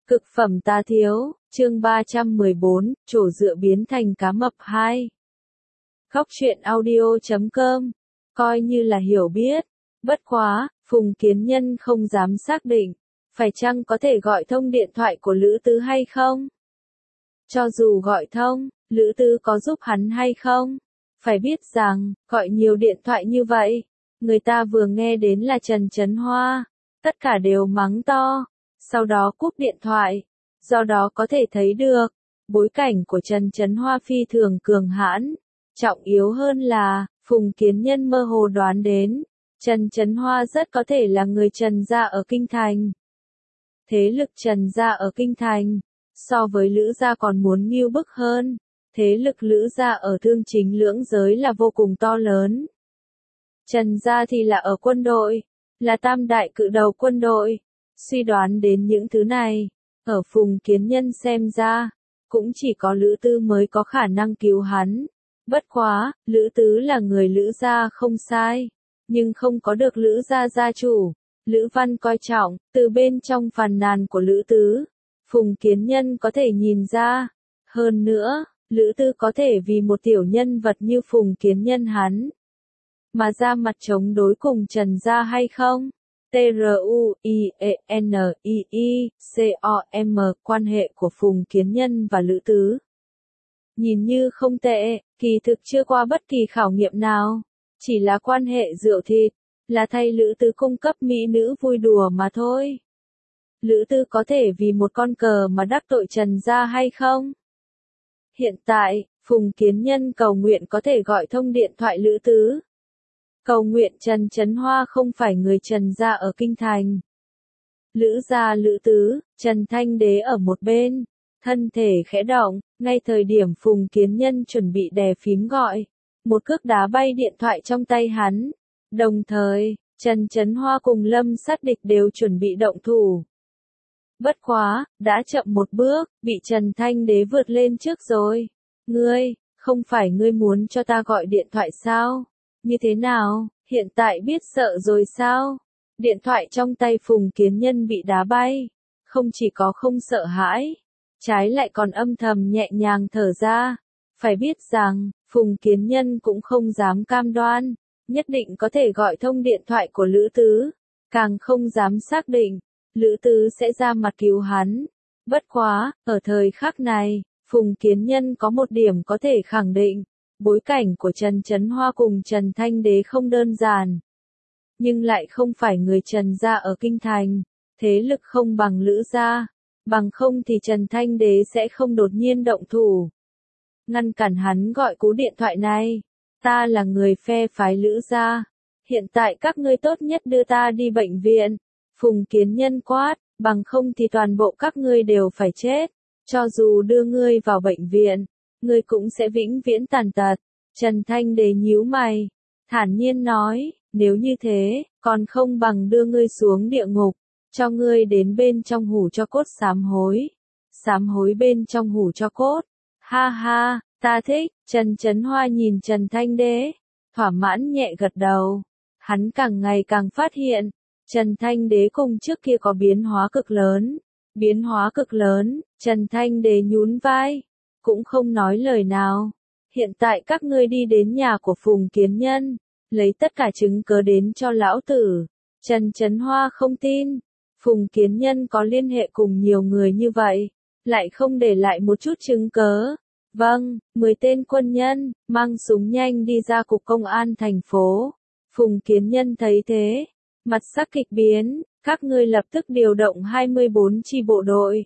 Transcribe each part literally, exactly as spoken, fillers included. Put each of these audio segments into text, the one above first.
Cực phẩm tá thiếu, chương ba trăm mười bốn, trổ dựa biến thành cá mập hai. Góc truyện audio chấm com, coi như là hiểu biết. Bất quá, Phùng Kiến Nhân không dám xác định, phải chăng có thể gọi thông điện thoại của Lữ Tứ hay không? Cho dù gọi thông, Lữ Tứ có giúp hắn hay không? Phải biết rằng, gọi nhiều điện thoại như vậy, người ta vừa nghe đến là Trần Chấn Hoa, tất cả đều mắng to, sau đó cúp điện thoại. Do đó có thể thấy được, bối cảnh của Trần Chấn Hoa phi thường cường hãn. Trọng yếu hơn là, Phùng Kiến Nhân mơ hồ đoán đến, Trần Chấn Hoa rất có thể là người Trần gia ở Kinh Thành. Thế lực Trần gia ở Kinh Thành, so với Lữ gia còn muốn nghiêu bức hơn. Thế lực Lữ gia ở thương chính lưỡng giới là vô cùng to lớn. Trần gia thì là ở quân đội, là tam đại cự đầu quân đội. Suy đoán đến những thứ này, ở Phùng Kiến Nhân xem ra, cũng chỉ có Lữ Tứ mới có khả năng cứu hắn. Bất quá, Lữ Tứ là người Lữ gia không sai, nhưng không có được Lữ gia gia chủ. Lữ Văn coi trọng, từ bên trong phàn nàn của Lữ Tứ, Phùng Kiến Nhân có thể nhìn ra. Hơn nữa, Lữ Tứ có thể vì một tiểu nhân vật như Phùng Kiến Nhân hắn, mà ra mặt chống đối cùng Trần gia hay không? T R U I E N I I C O M quan hệ của Phùng Kiến Nhân và Lữ Tứ nhìn như không tệ, kỳ thực chưa qua bất kỳ khảo nghiệm nào, chỉ là quan hệ rượu thịt, là thay Lữ Tứ cung cấp mỹ nữ vui đùa mà thôi. Lữ Tứ có thể vì một con cờ mà đắc tội Trần gia hay không? Hiện tại, Phùng Kiến Nhân cầu nguyện có thể gọi thông điện thoại Lữ Tứ. Cầu nguyện Trần Chấn Hoa không phải người Trần gia ở Kinh Thành. Lữ gia Lữ Tứ, Trần Thanh Đế ở một bên, thân thể khẽ động, ngay thời điểm Phùng Kiến Nhân chuẩn bị đè phím gọi, một cước đá bay điện thoại trong tay hắn. Đồng thời, Trần Chấn Hoa cùng Lâm Sát Địch đều chuẩn bị động thủ. Bất quá, đã chậm một bước, bị Trần Thanh Đế vượt lên trước rồi. Ngươi, không phải ngươi muốn cho ta gọi điện thoại sao? Như thế nào, hiện tại biết sợ rồi sao? Điện thoại trong tay Phùng Kiến Nhân bị đá bay, không chỉ có không sợ hãi, trái lại còn âm thầm nhẹ nhàng thở ra. Phải biết rằng, Phùng Kiến Nhân cũng không dám cam đoan, nhất định có thể gọi thông điện thoại của Lữ Tứ, càng không dám xác định, Lữ Tứ sẽ ra mặt cứu hắn. Bất quá, ở thời khắc này, Phùng Kiến Nhân có một điểm có thể khẳng định. Bối cảnh của Trần Chấn Hoa cùng Trần Thanh Đế không đơn giản, nhưng lại không phải người Trần gia ở Kinh Thành, thế lực không bằng Lữ gia, bằng không thì Trần Thanh Đế sẽ không đột nhiên động thủ, ngăn cản hắn gọi cú điện thoại này. Ta là người phe phái Lữ gia, hiện tại các ngươi tốt nhất đưa ta đi bệnh viện. Phùng Kiến Nhân quát, bằng không thì toàn bộ các ngươi đều phải chết, cho dù đưa ngươi vào bệnh viện, ngươi cũng sẽ vĩnh viễn tàn tật. Trần Thanh Đế nhíu mày, thản nhiên nói, nếu như thế, còn không bằng đưa ngươi xuống địa ngục, cho ngươi đến bên trong hủ cho cốt sám hối. Sám hối bên trong hủ cho cốt. Ha ha, ta thích. Trần Chấn Hoa nhìn Trần Thanh Đế, thỏa mãn nhẹ gật đầu. Hắn càng ngày càng phát hiện, Trần Thanh Đế cùng trước kia có biến hóa cực lớn. Biến hóa cực lớn, Trần Thanh Đế nhún vai, cũng không nói lời nào. Hiện tại các ngươi đi đến nhà của Phùng Kiến Nhân, lấy tất cả chứng cớ đến cho lão tử. Trần Chấn Hoa không tin, Phùng Kiến Nhân có liên hệ cùng nhiều người như vậy, lại không để lại một chút chứng cớ. Vâng, mười tên quân nhân, mang súng nhanh đi ra cục công an thành phố. Phùng Kiến Nhân thấy thế, mặt sắc kịch biến, các ngươi lập tức điều động hai mươi bốn chi bộ đội.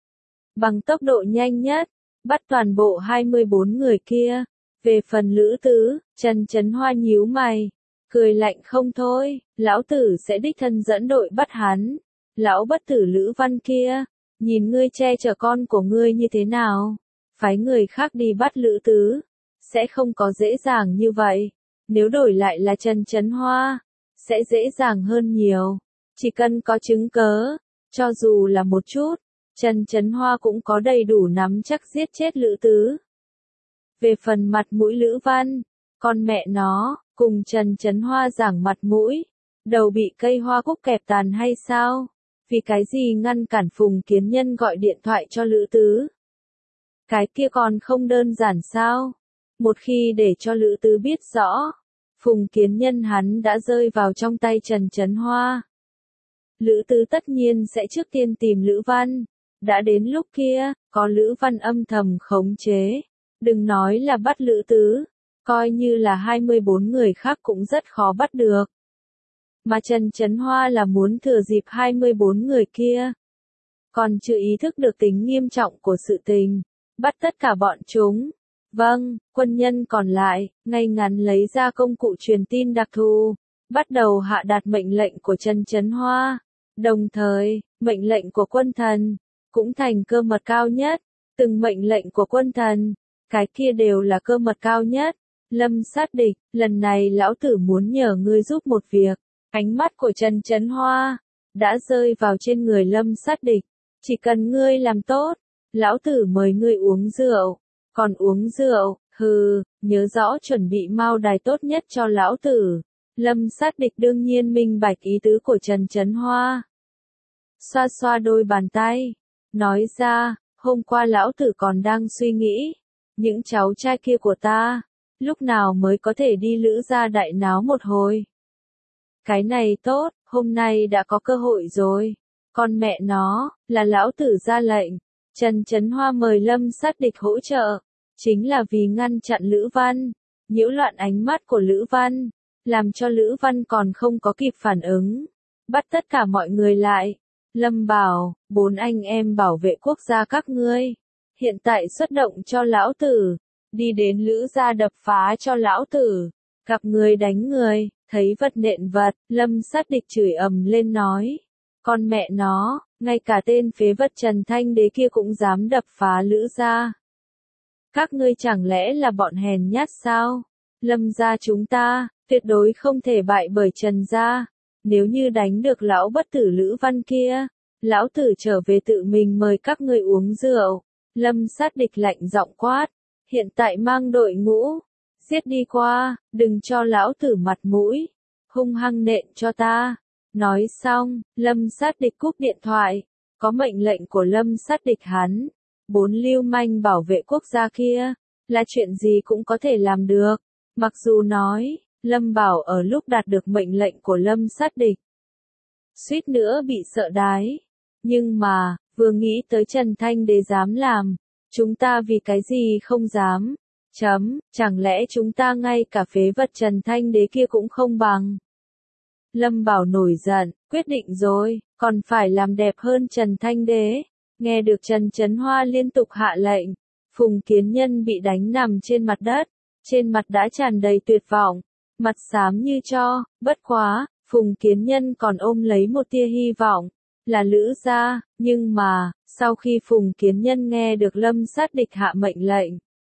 Bằng tốc độ nhanh nhất, bắt toàn bộ hai mươi bốn người kia. Về phần Lữ Tứ, Trần Chấn Hoa nhíu mày, cười lạnh không thôi, lão tử sẽ đích thân dẫn đội bắt hắn. Lão bất tử Lữ Văn kia, nhìn ngươi che chở con của ngươi như thế nào, phái người khác đi bắt Lữ Tứ, sẽ không có dễ dàng như vậy. Nếu đổi lại là Trần Chấn Hoa, sẽ dễ dàng hơn nhiều, chỉ cần có chứng cớ, cho dù là một chút, Trần Chấn Hoa cũng có đầy đủ nắm chắc giết chết Lữ Tứ. Về phần mặt mũi Lữ Văn, con mẹ nó, cùng Trần Chấn Hoa giảng mặt mũi, đầu bị cây hoa cúc kẹp tàn hay sao? vì cái gì ngăn cản Phùng Kiến Nhân gọi điện thoại cho Lữ Tứ? Cái kia còn không đơn giản sao? Một khi để cho Lữ Tứ biết rõ, Phùng Kiến Nhân hắn đã rơi vào trong tay Trần Chấn Hoa. Lữ Tứ tất nhiên sẽ trước tiên tìm Lữ Văn. Đã đến lúc kia, có Lữ Văn âm thầm khống chế. Đừng nói là bắt Lữ Tứ, coi như là hai mươi bốn người khác cũng rất khó bắt được. Mà Trần Chấn Hoa là muốn thừa dịp hai mươi bốn người kia. Còn chưa ý thức được tính nghiêm trọng của sự tình. Bắt tất cả bọn chúng. Vâng, quân nhân còn lại, ngay ngắn lấy ra công cụ truyền tin đặc thù. Bắt đầu hạ đạt mệnh lệnh của Trần Chấn Hoa. Đồng thời, mệnh lệnh của quân thần, cũng thành cơ mật cao nhất. Từng mệnh lệnh của quân thần, cái kia đều là cơ mật cao nhất. Lâm Sát Địch, lần này lão tử muốn nhờ ngươi giúp một việc. Ánh mắt của Trần Chấn Hoa đã rơi vào trên người Lâm Sát Địch. Chỉ cần ngươi làm tốt, lão tử mời ngươi uống rượu. Còn uống rượu, hừ, nhớ rõ chuẩn bị mao đài tốt nhất cho lão tử. Lâm Sát Địch đương nhiên minh bạch ý tứ của Trần Chấn Hoa. Xoa xoa đôi bàn tay, nói ra, hôm qua lão tử còn đang suy nghĩ, những cháu trai kia của ta, lúc nào mới có thể đi Lữ gia đại náo một hồi. Cái này tốt, hôm nay đã có cơ hội rồi. Con mẹ nó, là lão tử ra lệnh. Trần Chấn Hoa mời Lâm Sát Địch hỗ trợ, chính là vì ngăn chặn Lữ Văn, nhiễu loạn ánh mắt của Lữ Văn, làm cho Lữ Văn còn không có kịp phản ứng. Bắt tất cả mọi người lại. Lâm bảo, bốn anh em bảo vệ quốc gia các ngươi. Hiện tại xuất động cho lão tử. Đi đến Lữ gia đập phá cho lão tử. Gặp người đánh người, thấy vật nện vật, Lâm Sát Địch chửi ầm lên nói. Con mẹ nó, ngay cả tên phế vật Trần Thanh Đế kia cũng dám đập phá Lữ gia. Các ngươi chẳng lẽ là bọn hèn nhát sao? Lâm gia chúng ta, tuyệt đối không thể bại bởi Trần gia. Nếu như đánh được lão bất tử Lữ Văn kia, lão tử trở về tự mình mời các ngươi uống rượu. Lâm Sát Địch lạnh giọng quát. Hiện tại mang đội ngũ, giết đi qua, đừng cho lão tử mặt mũi. Hung hăng nện cho ta. Nói xong, Lâm Sát Địch cúp điện thoại. Có mệnh lệnh của Lâm Sát Địch hắn. Bốn lưu manh bảo vệ quốc gia kia, là chuyện gì cũng có thể làm được. Mặc dù nói, Lâm Bảo ở lúc đạt được mệnh lệnh của Lâm Sát Địch, suýt nữa bị sợ đái. Nhưng mà, vừa nghĩ tới Trần Thanh Đế dám làm, chúng ta vì cái gì không dám? Chấm, chẳng lẽ chúng ta ngay cả phế vật Trần Thanh Đế kia cũng không bằng? Lâm Bảo nổi giận, quyết định rồi, còn phải làm đẹp hơn Trần Thanh Đế. Nghe được Trần Chấn Hoa liên tục hạ lệnh, Phùng Kiến Nhân bị đánh nằm trên mặt đất, trên mặt đã tràn đầy tuyệt vọng, mặt xám như tro, bất quá, Phùng Kiến Nhân còn ôm lấy một tia hy vọng, là Lữ gia, nhưng mà, sau khi Phùng Kiến Nhân nghe được Lâm Sát Địch hạ mệnh lệnh,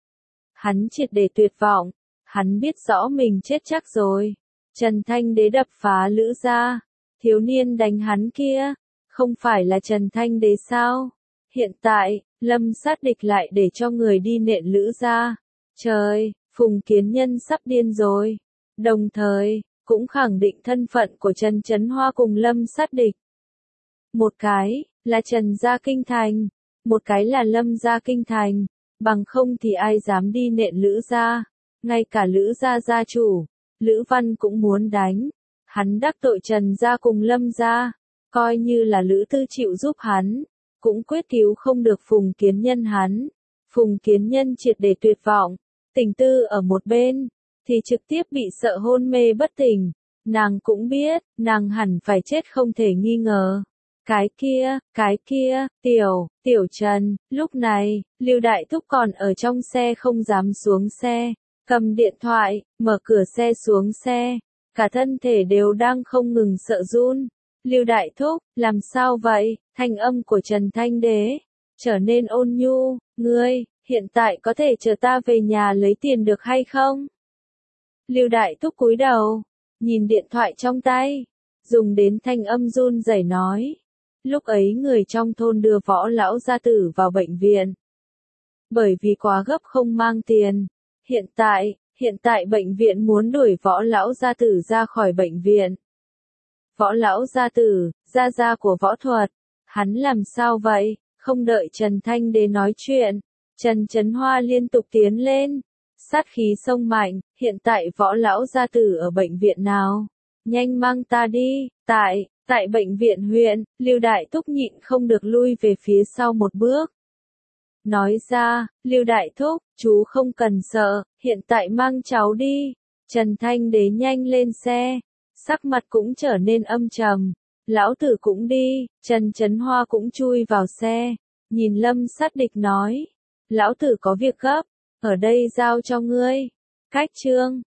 hắn triệt để tuyệt vọng, hắn biết rõ mình chết chắc rồi. Trần Thanh Đế đập phá Lữ gia, thiếu niên đánh hắn kia, không phải là Trần Thanh Đế sao? Hiện tại, Lâm Sát Địch lại để cho người đi nện Lữ gia. Trời, Phùng Kiến Nhân sắp điên rồi. Đồng thời, cũng khẳng định thân phận của Trần Chấn Hoa cùng Lâm Sát Địch. Một cái, là Trần gia kinh thành, một cái là Lâm gia kinh thành, bằng không thì ai dám đi nện Lữ gia. Ngay cả Lữ gia gia chủ, Lữ Văn cũng muốn đánh. Hắn đắc tội Trần gia cùng Lâm gia, coi như là Lữ Tư chịu giúp hắn, cũng quyết cứu không được Phùng Kiến Nhân hắn. Phùng Kiến Nhân triệt để tuyệt vọng, Tình Tư ở một bên, thì trực tiếp bị sợ hôn mê bất tỉnh. Nàng cũng biết, nàng hẳn phải chết không thể nghi ngờ. Cái kia, cái kia, tiểu, tiểu Trần, lúc này, Lưu Đại Thúc còn ở trong xe không dám xuống xe, cầm điện thoại, mở cửa xe xuống xe, cả thân thể đều đang không ngừng sợ run. Lưu Đại Thúc, làm sao vậy? Thanh âm của Trần Thanh Đế trở nên ôn nhu, ngươi, hiện tại có thể chờ ta về nhà lấy tiền được hay không? Lưu Đại Thúc cúi đầu, nhìn điện thoại trong tay, dùng đến thanh âm run rẩy nói. Lúc ấy người trong thôn đưa Võ lão gia tử vào bệnh viện. Bởi vì quá gấp không mang tiền. Hiện tại, hiện tại bệnh viện muốn đuổi Võ lão gia tử ra khỏi bệnh viện. Võ lão gia tử, gia gia của võ thuật. Hắn làm sao vậy? Không đợi Trần Thanh Đế nói chuyện, Trần Chấn Hoa liên tục tiến lên. Sát khí sông mạnh, hiện tại võ lão gia tử ở bệnh viện nào? Nhanh mang ta đi, tại, tại bệnh viện huyện, Lưu Đại Thúc nhịn không được lui về phía sau một bước. Nói ra, Lưu Đại Thúc, chú không cần sợ, hiện tại mang cháu đi. Trần Thanh Đế nhanh lên xe, sắc mặt cũng trở nên âm trầm. Lão tử cũng đi, Trần Chấn Hoa cũng chui vào xe, nhìn Lâm Sát Địch nói. Lão tử có việc gấp, ở đây giao cho ngươi. Cách chương